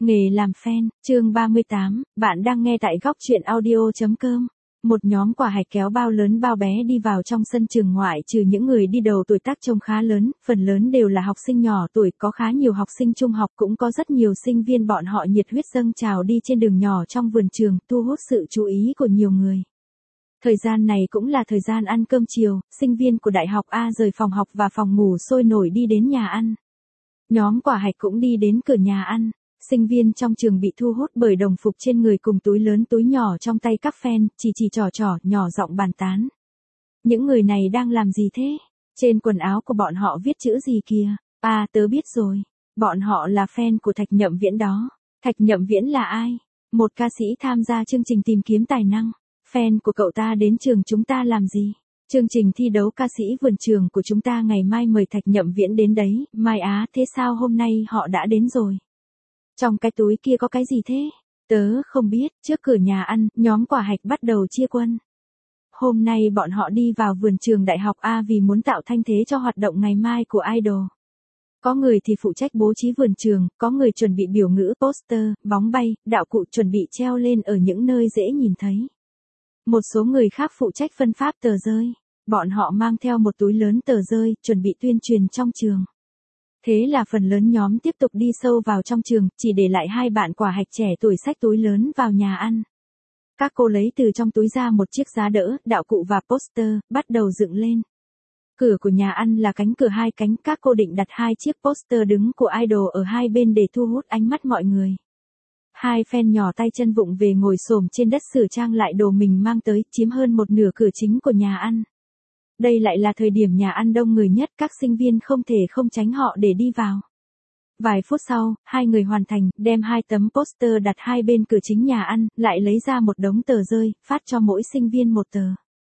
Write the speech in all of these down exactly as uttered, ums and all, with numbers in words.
Nghề làm fan, chương ba mươi tám, bạn đang nghe tại góc truyện audio.com. Một nhóm quả hạch kéo bao lớn bao bé đi vào trong sân trường ngoại, trừ những người đi đầu tuổi tác trông khá lớn, phần lớn đều là học sinh nhỏ tuổi, có khá nhiều học sinh trung học, cũng có rất nhiều sinh viên, bọn họ nhiệt huyết dâng trào đi trên đường nhỏ trong vườn trường, thu hút sự chú ý của nhiều người. Thời gian này cũng là thời gian ăn cơm chiều, sinh viên của Đại học A rời phòng học và phòng ngủ sôi nổi đi đến nhà ăn. Nhóm quả hạch cũng đi đến cửa nhà ăn. Sinh viên trong trường bị thu hút bởi đồng phục trên người cùng túi lớn túi nhỏ trong tay các fan, chỉ chỉ trò trò, nhỏ giọng bàn tán. Những người này đang làm gì thế? Trên quần áo của bọn họ viết chữ gì kìa? À, tớ biết rồi. Bọn họ là fan của Thạch Nhậm Viễn đó. Thạch Nhậm Viễn là ai? Một ca sĩ tham gia chương trình tìm kiếm tài năng. Fan của cậu ta đến trường chúng ta làm gì? Chương trình thi đấu ca sĩ vườn trường của chúng ta ngày mai mời Thạch Nhậm Viễn đến đấy. Mai á, thế sao hôm nay họ đã đến rồi? Trong cái túi kia có cái gì thế? Tớ không biết. Trước cửa nhà ăn, nhóm quả hạch bắt đầu chia quân. Hôm nay bọn họ đi vào vườn trường Đại học A vì muốn tạo thanh thế cho hoạt động ngày mai của idol. Có người thì phụ trách bố trí vườn trường, có người chuẩn bị biểu ngữ, poster, bóng bay, đạo cụ chuẩn bị treo lên ở những nơi dễ nhìn thấy. Một số người khác phụ trách phân phát tờ rơi. Bọn họ mang theo một túi lớn tờ rơi, chuẩn bị tuyên truyền trong trường. Thế là phần lớn nhóm tiếp tục đi sâu vào trong trường, chỉ để lại hai bạn quả hạch trẻ tuổi xách túi lớn vào nhà ăn. Các cô lấy từ trong túi ra một chiếc giá đỡ, đạo cụ và poster, bắt đầu dựng lên. Cửa của nhà ăn là cánh cửa hai cánh, các cô định đặt hai chiếc poster đứng của idol ở hai bên để thu hút ánh mắt mọi người. Hai fan nhỏ tay chân vụng về ngồi xổm trên đất sửa trang lại đồ mình mang tới, chiếm hơn một nửa cửa chính của nhà ăn. Đây lại là thời điểm nhà ăn đông người nhất, các sinh viên không thể không tránh họ để đi vào. Vài phút sau, hai người hoàn thành, đem hai tấm poster đặt hai bên cửa chính nhà ăn, lại lấy ra một đống tờ rơi, phát cho mỗi sinh viên một tờ.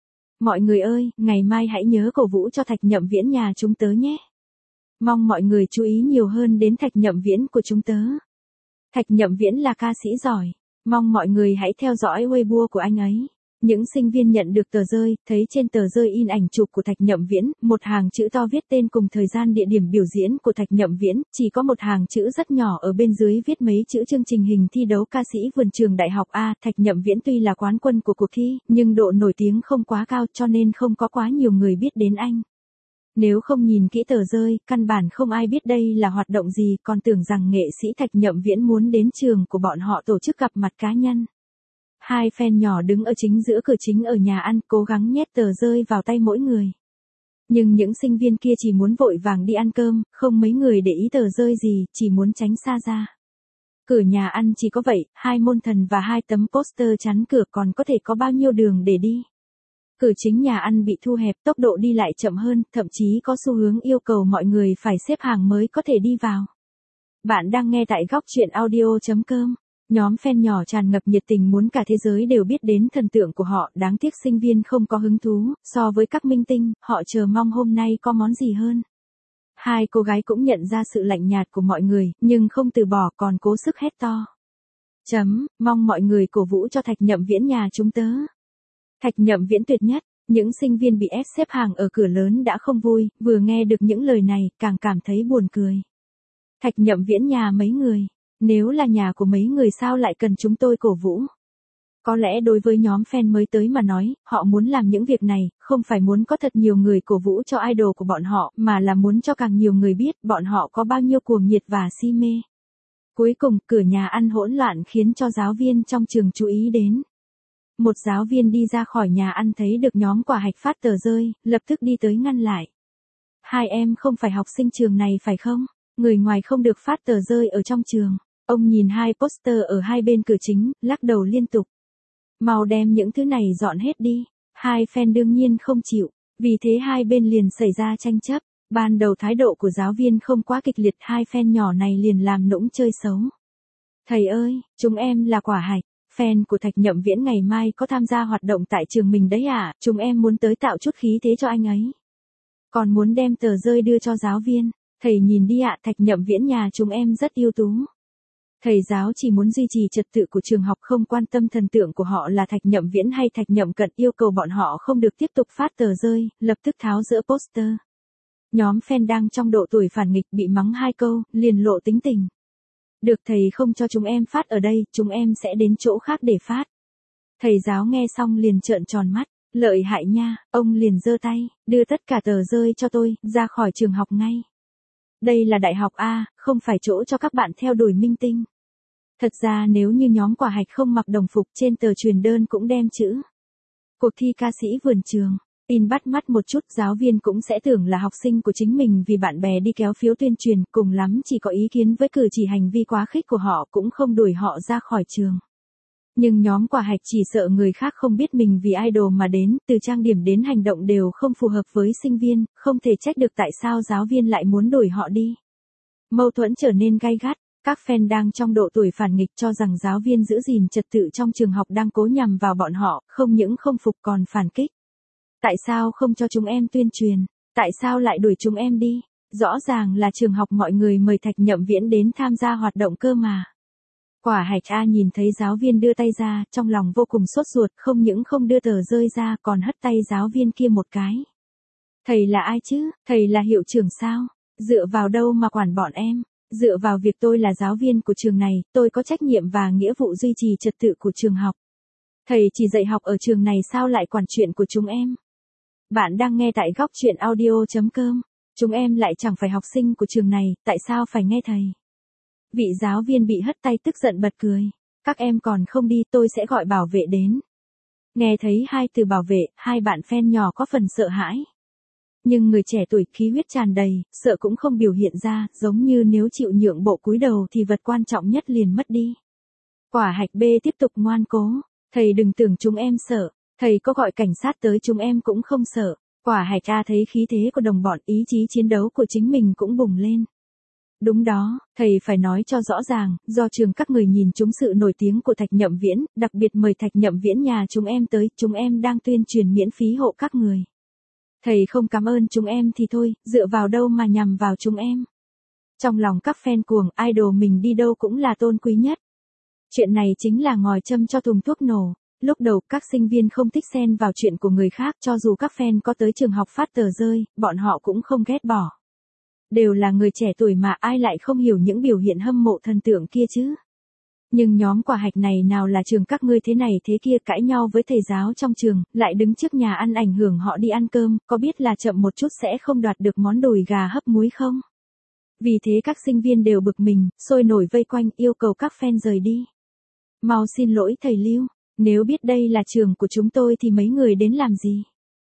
Mọi người ơi, ngày mai hãy nhớ cổ vũ cho Thạch Nhậm Viễn nhà chúng tớ nhé. Mong mọi người chú ý nhiều hơn đến Thạch Nhậm Viễn của chúng tớ. Thạch Nhậm Viễn là ca sĩ giỏi. Mong mọi người hãy theo dõi Weibo của anh ấy. Những sinh viên nhận được tờ rơi, thấy trên tờ rơi in ảnh chụp của Thạch Nhậm Viễn, một hàng chữ to viết tên cùng thời gian địa điểm biểu diễn của Thạch Nhậm Viễn, chỉ có một hàng chữ rất nhỏ ở bên dưới viết mấy chữ chương trình hình thi đấu ca sĩ vườn trường Đại học A. Thạch Nhậm Viễn tuy là quán quân của cuộc thi, nhưng độ nổi tiếng không quá cao cho nên không có quá nhiều người biết đến anh. Nếu không nhìn kỹ tờ rơi, căn bản không ai biết đây là hoạt động gì, còn tưởng rằng nghệ sĩ Thạch Nhậm Viễn muốn đến trường của bọn họ tổ chức gặp mặt cá nhân. Hai fan nhỏ đứng ở chính giữa cửa chính ở nhà ăn, cố gắng nhét tờ rơi vào tay mỗi người. Nhưng những sinh viên kia chỉ muốn vội vàng đi ăn cơm, không mấy người để ý tờ rơi gì, chỉ muốn tránh xa ra. Cửa nhà ăn chỉ có vậy, hai môn thần và hai tấm poster chắn cửa, còn có thể có bao nhiêu đường để đi. Cửa chính nhà ăn bị thu hẹp, tốc độ đi lại chậm hơn, thậm chí có xu hướng yêu cầu mọi người phải xếp hàng mới có thể đi vào. Bạn đang nghe tại góc truyện audio.com. Nhóm fan nhỏ tràn ngập nhiệt tình muốn cả thế giới đều biết đến thần tượng của họ, đáng tiếc sinh viên không có hứng thú, so với các minh tinh, họ chờ mong hôm nay có món gì hơn. Hai cô gái cũng nhận ra sự lạnh nhạt của mọi người, nhưng không từ bỏ còn cố sức hét to. Chấm, mong mọi người cổ vũ cho Thạch Nhậm Viễn nhà chúng tớ. Thạch Nhậm Viễn tuyệt nhất, những sinh viên bị ép xếp hàng ở cửa lớn đã không vui, vừa nghe được những lời này, càng cảm thấy buồn cười. Thạch Nhậm Viễn nhà mấy người? Nếu là nhà của mấy người sao lại cần chúng tôi cổ vũ? Có lẽ đối với nhóm fan mới tới mà nói, họ muốn làm những việc này, không phải muốn có thật nhiều người cổ vũ cho idol của bọn họ, mà là muốn cho càng nhiều người biết bọn họ có bao nhiêu cuồng nhiệt và si mê. Cuối cùng, cửa nhà ăn hỗn loạn khiến cho giáo viên trong trường chú ý đến. Một giáo viên đi ra khỏi nhà ăn thấy được nhóm quả hạch phát tờ rơi, lập tức đi tới ngăn lại. Hai em không phải học sinh trường này phải không? Người ngoài không được phát tờ rơi ở trong trường. Ông nhìn hai poster ở hai bên cửa chính, lắc đầu liên tục. Mau đem những thứ này dọn hết đi. Hai fan đương nhiên không chịu, vì thế hai bên liền xảy ra tranh chấp. Ban đầu thái độ của giáo viên không quá kịch liệt, hai fan nhỏ này liền làm nũng chơi xấu. Thầy ơi, chúng em là quả hạch, fan của Thạch Nhậm Viễn ngày mai có tham gia hoạt động tại trường mình đấy à, chúng em muốn tới tạo chút khí thế cho anh ấy. Còn muốn đem tờ rơi đưa cho giáo viên. Thầy nhìn đi ạ, Thạch Nhậm Viễn nhà chúng em rất ưu tú. Thầy giáo chỉ muốn duy trì trật tự của trường học, không quan tâm thần tượng của họ là Thạch Nhậm Viễn hay Thạch Nhậm Cận, yêu cầu bọn họ không được tiếp tục phát tờ rơi, lập tức tháo dỡ poster. Nhóm fan đang trong độ tuổi phản nghịch bị mắng hai câu, liền lộ tính tình. Được thầy không cho chúng em phát ở đây, chúng em sẽ đến chỗ khác để phát. Thầy giáo nghe xong liền trợn tròn mắt, lợi hại nha, ông liền giơ tay, đưa tất cả tờ rơi cho tôi, ra khỏi trường học ngay. Đây là đại học A, không phải chỗ cho các bạn theo đuổi minh tinh. Thật ra nếu như nhóm Quả Hạch không mặc đồng phục trên tờ truyền đơn cũng đem chữ cuộc thi ca sĩ vườn trường. In bắt mắt một chút, giáo viên cũng sẽ tưởng là học sinh của chính mình vì bạn bè đi kéo phiếu tuyên truyền, cùng lắm chỉ có ý kiến với cử chỉ hành vi quá khích của họ cũng không đuổi họ ra khỏi trường. Nhưng nhóm Quả Hạch chỉ sợ người khác không biết mình vì idol mà đến, từ trang điểm đến hành động đều không phù hợp với sinh viên, không thể trách được tại sao giáo viên lại muốn đuổi họ đi. Mâu thuẫn trở nên gay gắt, các fan đang trong độ tuổi phản nghịch cho rằng giáo viên giữ gìn trật tự trong trường học đang cố nhằm vào bọn họ, không những không phục còn phản kích. Tại sao không cho chúng em tuyên truyền? Tại sao lại đuổi chúng em đi? Rõ ràng là trường học mọi người mời Thạch Nhậm Viễn đến tham gia hoạt động cơ mà. Quả Hạch A nhìn thấy giáo viên đưa tay ra, trong lòng vô cùng sốt ruột, không những không đưa tờ rơi ra còn hất tay giáo viên kia một cái. Thầy là ai chứ? Thầy là hiệu trưởng sao? Dựa vào đâu mà quản bọn em? Dựa vào việc tôi là giáo viên của trường này, tôi có trách nhiệm và nghĩa vụ duy trì trật tự của trường học. Thầy chỉ dạy học ở trường này sao lại quản chuyện của chúng em? Bạn đang nghe tại góc chuyện audio chấm com. Chúng em lại chẳng phải học sinh của trường này, tại sao phải nghe thầy? Vị giáo viên bị hất tay tức giận bật cười. Các em còn không đi, tôi sẽ gọi bảo vệ đến. Nghe thấy hai từ bảo vệ, hai bạn fan nhỏ có phần sợ hãi. Nhưng người trẻ tuổi khí huyết tràn đầy, sợ cũng không biểu hiện ra, giống như nếu chịu nhượng bộ cúi đầu thì vật quan trọng nhất liền mất đi. Quả Hạch B tiếp tục ngoan cố. Thầy đừng tưởng chúng em sợ. Thầy có gọi cảnh sát tới chúng em cũng không sợ. Quả Hạch A thấy khí thế của đồng bọn, ý chí chiến đấu của chính mình cũng bùng lên. Đúng đó, thầy phải nói cho rõ ràng, do trường các người nhìn trúng sự nổi tiếng của Thạch Nhậm Viễn, đặc biệt mời Thạch Nhậm Viễn nhà chúng em tới, chúng em đang tuyên truyền miễn phí hộ các người. Thầy không cảm ơn chúng em thì thôi, dựa vào đâu mà nhằm vào chúng em. Trong lòng các fan cuồng, idol mình đi đâu cũng là tôn quý nhất. Chuyện này chính là ngòi châm cho thùng thuốc nổ. Lúc đầu, các sinh viên không thích xen vào chuyện của người khác, cho dù các fan có tới trường học phát tờ rơi, bọn họ cũng không ghét bỏ. Đều là người trẻ tuổi mà ai lại không hiểu những biểu hiện hâm mộ thần tượng kia chứ. Nhưng nhóm Quả Hạch này nào là trường các ngươi thế này thế kia cãi nhau với thầy giáo trong trường, lại đứng trước nhà ăn ảnh hưởng họ đi ăn cơm, có biết là chậm một chút sẽ không đoạt được món đùi gà hấp muối không? Vì thế các sinh viên đều bực mình, sôi nổi vây quanh yêu cầu các fan rời đi. Mau xin lỗi thầy Lưu, nếu biết đây là trường của chúng tôi thì mấy người đến làm gì?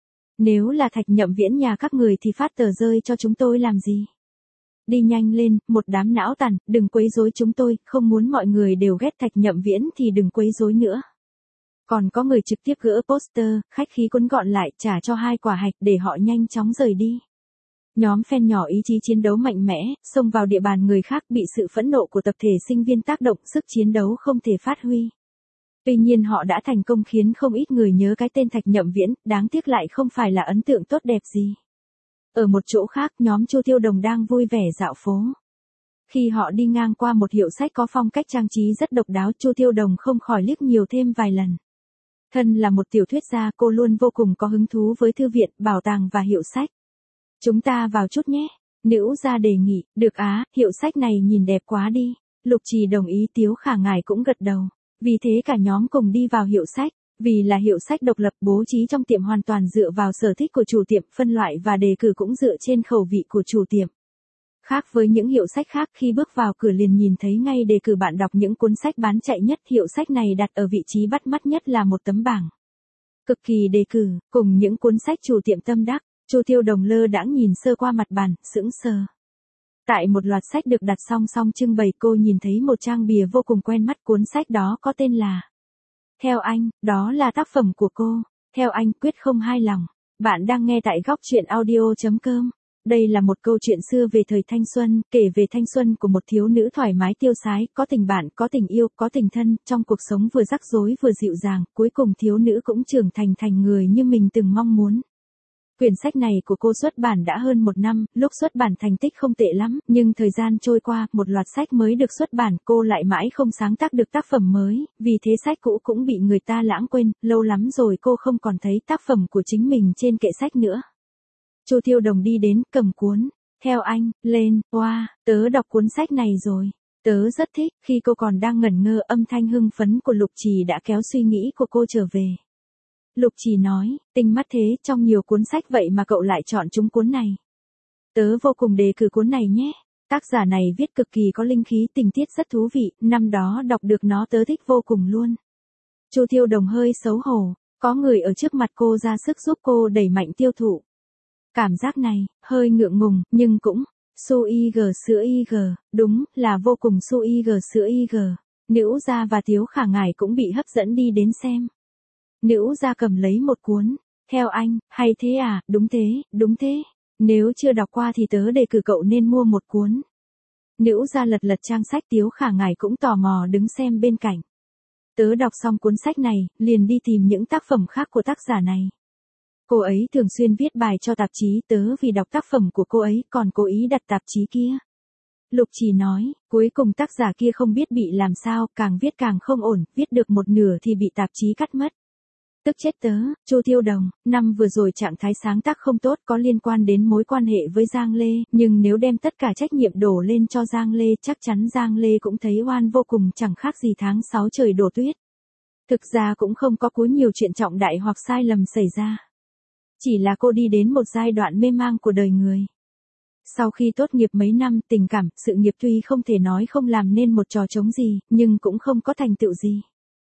Nếu là Thạch Nhậm Viễn nhà các người thì phát tờ rơi cho chúng tôi làm gì? Đi nhanh lên, một đám não tàn, đừng quấy rối chúng tôi, không muốn mọi người đều ghét Thạch Nhậm Viễn thì đừng quấy rối nữa. Còn có người trực tiếp gỡ poster, khách khí cuốn gọn lại, trả cho hai Quả Hạch để họ nhanh chóng rời đi. Nhóm fan nhỏ ý chí chiến đấu mạnh mẽ, xông vào địa bàn người khác bị sự phẫn nộ của tập thể sinh viên tác động, sức chiến đấu không thể phát huy. Tuy nhiên họ đã thành công khiến không ít người nhớ cái tên Thạch Nhậm Viễn, đáng tiếc lại không phải là ấn tượng tốt đẹp gì. Ở một chỗ khác, nhóm Chu Tiêu Đồng đang vui vẻ dạo phố. Khi họ đi ngang qua một hiệu sách có phong cách trang trí rất độc đáo, Chu Tiêu Đồng không khỏi liếc nhiều thêm vài lần. Thân là một tiểu thuyết gia, cô luôn vô cùng có hứng thú với thư viện, bảo tàng và hiệu sách. Chúng ta vào chút nhé. Nữ gia đề nghị, được á, hiệu sách này nhìn đẹp quá đi. Lục Trì đồng ý, Tiếu Khả ngài cũng gật đầu. Vì thế cả nhóm cùng đi vào hiệu sách. Vì là hiệu sách độc lập, bố trí trong tiệm hoàn toàn dựa vào sở thích của chủ tiệm, phân loại và đề cử cũng dựa trên khẩu vị của chủ tiệm. Khác với những hiệu sách khác, khi bước vào cửa liền nhìn thấy ngay đề cử bạn đọc những cuốn sách bán chạy nhất, hiệu sách này đặt ở vị trí bắt mắt nhất là một tấm bảng. Cực kỳ đề cử, cùng những cuốn sách chủ tiệm tâm đắc. Chu Tiêu Đồng lơ đãng nhìn sơ qua mặt bàn, sững sờ. Tại một loạt sách được đặt song song trưng bày, cô nhìn thấy một trang bìa vô cùng quen mắt, cuốn sách đó có tên là Theo anh, đó là tác phẩm của cô. Theo anh, quyết không hai lòng. Bạn đang nghe tại góc chuyện audio chấm com. Đây là một câu chuyện xưa về thời thanh xuân, kể về thanh xuân của một thiếu nữ thoải mái tiêu sái, có tình bạn, có tình yêu, có tình thân, trong cuộc sống vừa rắc rối vừa dịu dàng, cuối cùng thiếu nữ cũng trưởng thành thành người như mình từng mong muốn. Quyển sách này của cô xuất bản đã hơn một năm, lúc xuất bản thành tích không tệ lắm, nhưng thời gian trôi qua, một loạt sách mới được xuất bản, cô lại mãi không sáng tác được tác phẩm mới, vì thế sách cũ cũng bị người ta lãng quên, lâu lắm rồi cô không còn thấy tác phẩm của chính mình trên kệ sách nữa. Chu Tiêu Đồng đi đến, cầm cuốn, Theo anh, lên, oa, wow, tớ đọc cuốn sách này rồi. Tớ rất thích, khi cô còn đang ngẩn ngơ âm thanh hưng phấn của Lục Trì đã kéo suy nghĩ của cô trở về. Lục Trì nói, tinh mắt thế, trong nhiều cuốn sách vậy mà cậu lại chọn chúng cuốn này. Tớ vô cùng đề cử cuốn này nhé. Tác giả này viết cực kỳ có linh khí, tình tiết rất thú vị, năm đó đọc được nó tớ thích vô cùng luôn. Chu Tiêu Đồng hơi xấu hổ, có người ở trước mặt cô ra sức giúp cô đẩy mạnh tiêu thụ. Cảm giác này, hơi ngượng ngùng, nhưng cũng, su y g sữa y g, đúng, là vô cùng su y g sữa y g. Nữ Gia và Tiếu Khả Ngải cũng bị hấp dẫn đi đến xem. Nữ Gia cầm lấy một cuốn, theo anh, hay thế à, đúng thế, đúng thế. Nếu chưa đọc qua thì tớ đề cử cậu nên mua một cuốn. Nữ Gia lật lật trang sách, Tiếu Khả Ngải cũng tò mò đứng xem bên cạnh. Tớ đọc xong cuốn sách này, liền đi tìm những tác phẩm khác của tác giả này. Cô ấy thường xuyên viết bài cho tạp chí, tớ vì đọc tác phẩm của cô ấy còn cố ý đặt tạp chí kia. Lục Trì nói, cuối cùng tác giả kia không biết bị làm sao, càng viết càng không ổn, viết được một nửa thì bị tạp chí cắt mất. Tức chết tớ. Chu Tiêu Đồng, năm vừa rồi trạng thái sáng tác không tốt có liên quan đến mối quan hệ với Giang Lê, nhưng nếu đem tất cả trách nhiệm đổ lên cho Giang Lê chắc chắn Giang Lê cũng thấy oan vô cùng, chẳng khác gì tháng sáu trời đổ tuyết. Thực ra cũng không có quá nhiều chuyện trọng đại hoặc sai lầm xảy ra. Chỉ là cô đi đến một giai đoạn mê mang của đời người. Sau khi tốt nghiệp mấy năm, tình cảm, sự nghiệp tuy không thể nói không làm nên một trò trống gì, nhưng cũng không có thành tựu gì.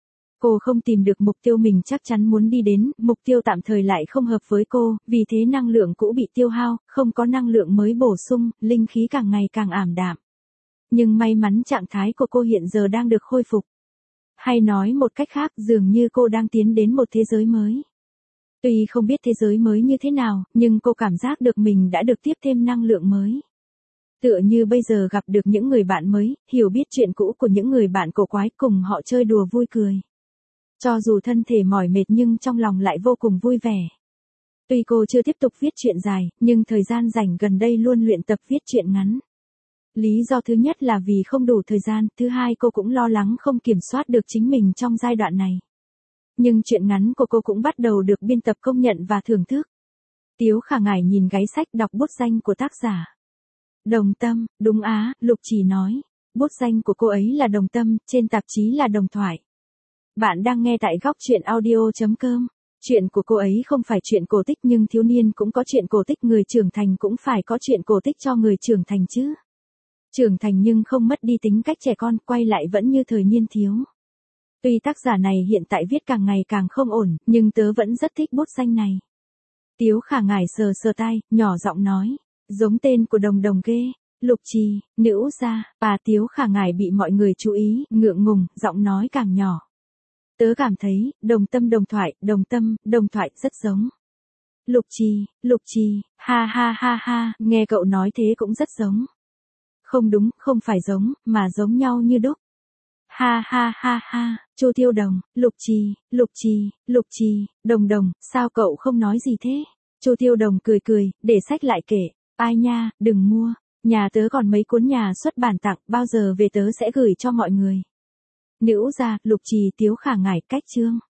Cô không tìm được mục tiêu mình chắc chắn muốn đi đến, mục tiêu tạm thời lại không hợp với cô, vì thế năng lượng cũ bị tiêu hao, không có năng lượng mới bổ sung, linh khí càng ngày càng ảm đạm. Nhưng may mắn trạng thái của cô hiện giờ đang được khôi phục. Hay nói một cách khác, dường như cô đang tiến đến một thế giới mới. Tuy không biết thế giới mới như thế nào, nhưng cô cảm giác được mình đã được tiếp thêm năng lượng mới. Tựa như bây giờ gặp được những người bạn mới, hiểu biết chuyện cũ của những người bạn cổ quái, cùng họ chơi đùa vui cười. Cho dù thân thể mỏi mệt nhưng trong lòng lại vô cùng vui vẻ. Tuy cô chưa tiếp tục viết truyện dài, nhưng thời gian rảnh gần đây luôn luyện tập viết truyện ngắn. Lý do thứ nhất là vì không đủ thời gian, thứ hai cô cũng lo lắng không kiểm soát được chính mình trong giai đoạn này. Nhưng truyện ngắn của cô cũng bắt đầu được biên tập công nhận và thưởng thức. Tiếu Khả Ngải nhìn gáy sách, đọc bút danh của tác giả. Đồng Tâm, đúng á, Lục Trì nói. Bút danh của cô ấy là Đồng Tâm, trên tạp chí là Đồng Thoại. Bạn đang nghe tại góc truyện audio chấm com. Chuyện của cô ấy không phải chuyện cổ tích nhưng thiếu niên cũng có chuyện cổ tích, người trưởng thành cũng phải có chuyện cổ tích cho người trưởng thành chứ. Trưởng thành nhưng không mất đi tính cách trẻ con, quay lại vẫn như thời niên thiếu. Tuy tác giả này hiện tại viết càng ngày càng không ổn, nhưng tớ vẫn rất thích bút danh này. Tiếu Khả Ngải sờ sờ tay, nhỏ giọng nói, giống tên của Đồng Đồng ghê. Lục Trì, Nữ Gia, bà Tiếu Khả Ngải bị mọi người chú ý, ngượng ngùng, giọng nói càng nhỏ. Tớ cảm thấy, Đồng Tâm Đồng Thoại, Đồng Tâm, Đồng Thoại rất giống. Lục Trì, Lục Trì, ha ha ha ha, nghe cậu nói thế cũng rất giống. Không đúng, không phải giống, mà giống nhau như đúc. Ha ha ha ha, Chu Tiêu Đồng, Lục Trì, Lục Trì, Lục Trì, Đồng Đồng, sao cậu không nói gì thế? Chu Tiêu Đồng cười cười, để sách lại kể, ai nha, đừng mua, nhà tớ còn mấy cuốn nhà xuất bản tặng, bao giờ về tớ sẽ gửi cho mọi người. Nữ Gia, Lục Trì, Tiếu Khả Ngải, cách chương.